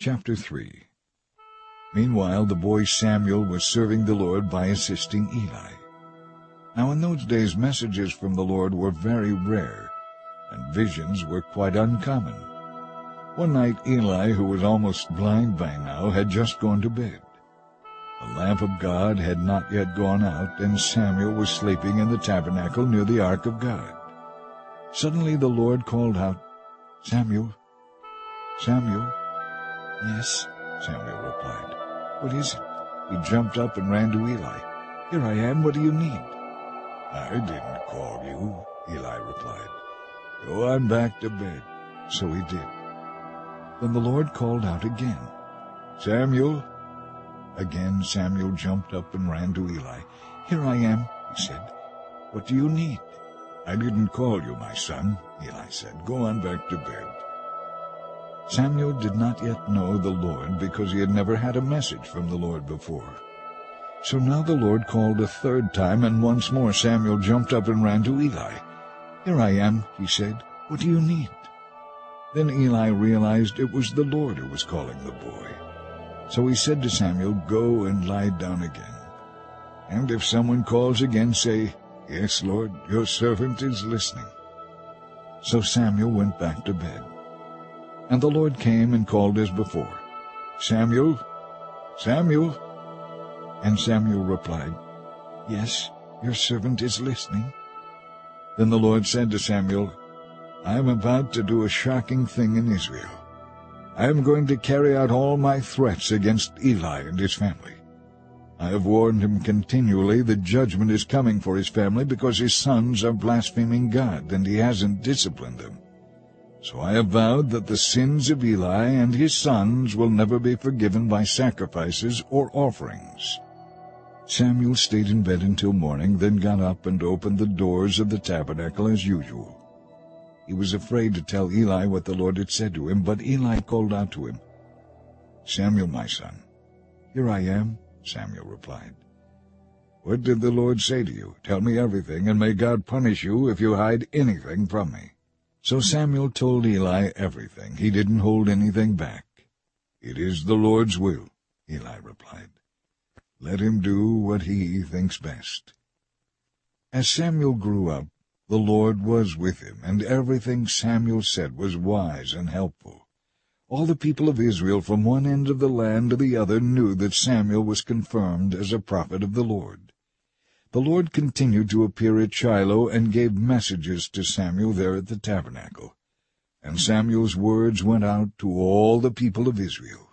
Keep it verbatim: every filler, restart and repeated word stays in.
Chapter three. Meanwhile the boy Samuel was serving the Lord by assisting Eli. Now in those days messages from the Lord were very rare, and visions were quite uncommon. One night Eli, who was almost blind by now, had just gone to bed. The lamp of God had not yet gone out, and Samuel was sleeping in the tabernacle near the ark of God. Suddenly the Lord called out, "Samuel, Samuel." "Yes," Samuel replied. "What is it?" He jumped up and ran to Eli. "Here I am. What do you need?" "I didn't call you," Eli replied. "Go on back to bed." So he did. Then the Lord called out again, "Samuel." Again Samuel jumped up and ran to Eli. "Here I am," he said. "What do you need?" "I didn't call you, my son," Eli said. "Go on back to bed." Samuel did not yet know the Lord because he had never had a message from the Lord before. So now the Lord called a third time, and once more Samuel jumped up and ran to Eli. "Here I am," he said. "What do you need?" Then Eli realized it was the Lord who was calling the boy. So he said to Samuel, "Go and lie down again. And if someone calls again, say, 'Yes, Lord, your servant is listening.'" So Samuel went back to bed. And the Lord came and called as before, "Samuel, Samuel." And Samuel replied, "Yes, your servant is listening." Then the Lord said to Samuel, "I am about to do a shocking thing in Israel. I am going to carry out all my threats against Eli and his family. I have warned him continually that judgment is coming for his family because his sons are blaspheming God, and he hasn't disciplined them. So I have vowed that the sins of Eli and his sons will never be forgiven by sacrifices or offerings." Samuel stayed in bed until morning, then got up and opened the doors of the tabernacle as usual. He was afraid to tell Eli what the Lord had said to him, but Eli called out to him, "Samuel, my son." "Here I am," Samuel replied. "What did the Lord say to you? Tell me everything, and may God punish you if you hide anything from me." So Samuel told Eli everything. He didn't hold anything back. "It is the Lord's will," Eli replied. "Let him do what he thinks best." As Samuel grew up, the Lord was with him, and everything Samuel said was wise and helpful. All the people of Israel from one end of the land to the other knew that Samuel was confirmed as a prophet of the Lord. The Lord continued to appear at Shiloh and gave messages to Samuel there at the tabernacle, and Samuel's words went out to all the people of Israel.